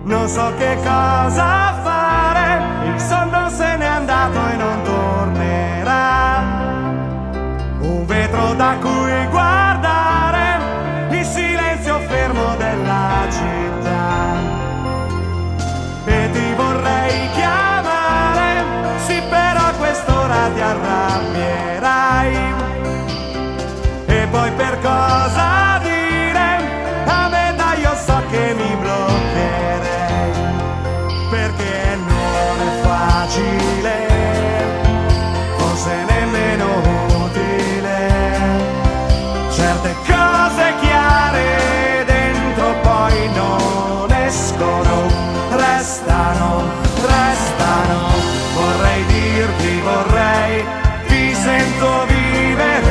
non so che cosa fare, il sonno se n'è andato e non tornerà. Un vetro da cui guardare, il silenzio fermo della città. E ti vorrei chiamare, sì, però a quest'ora ti arrabbierai. E poi per cosa dire, a me dai, io so che mi bloccherei, perché non è facile, forse nemmeno utile. Certe cose chiare dentro poi non escono, restano. Vorrei dirti, ti sento vivere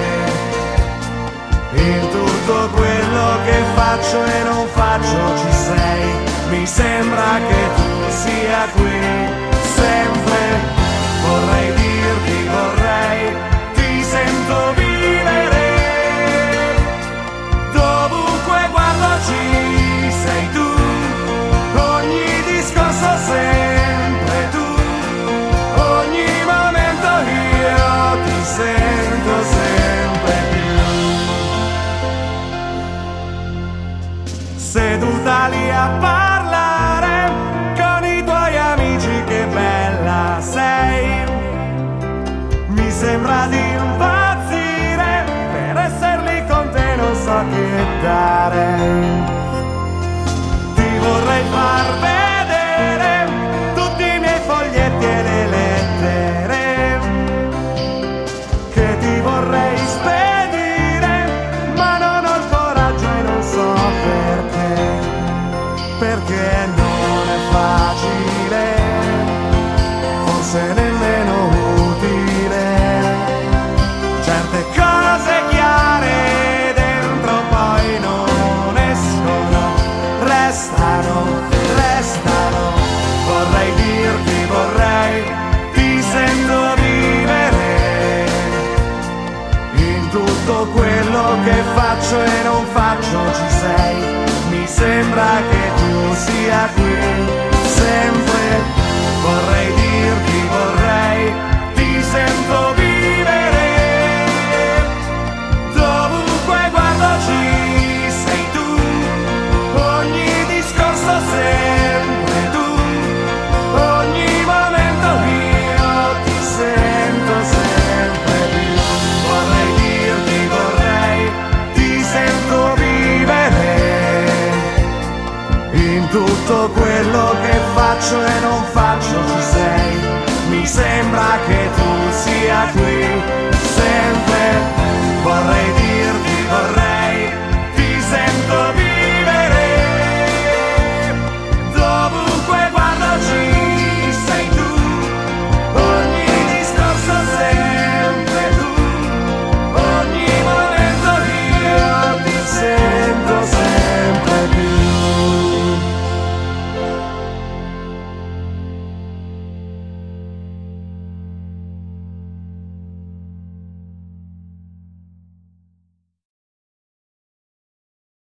in tutto quello che faccio e non faccio, ci sei. Mi sembra che tu sia qui sempre. Vorrei dirti, ti sento vivere. Dovunque guardo ci sei tu, ogni discorso sempre tu, ogni momento io ti sento sempre più. Seduta lì a parlare con i tuoi amici, che bella sei. Mi sembra di impazzire, per essere lì con te non so che dare. Ti vorrei far vedere tutti i miei foglietti e le lettere che ti vorrei spedire, ma non ho il coraggio e non so perché non è facile, forse nemmeno utile. Certe cose chiare dentro poi non escono, restano. Vorrei dirti, ti sento vivere in tutto quello che faccio e non faccio, ci sei. Mi sembra che tu sia qui sempre. Vorrei dirti, ti sento vivere. Dovunque guardo ci sei tu, ogni discorso sempre tu, ogni momento io ti sento sempre più. Vorrei dirti, ti sento vivere in tutto quello che faccio e non faccio, ci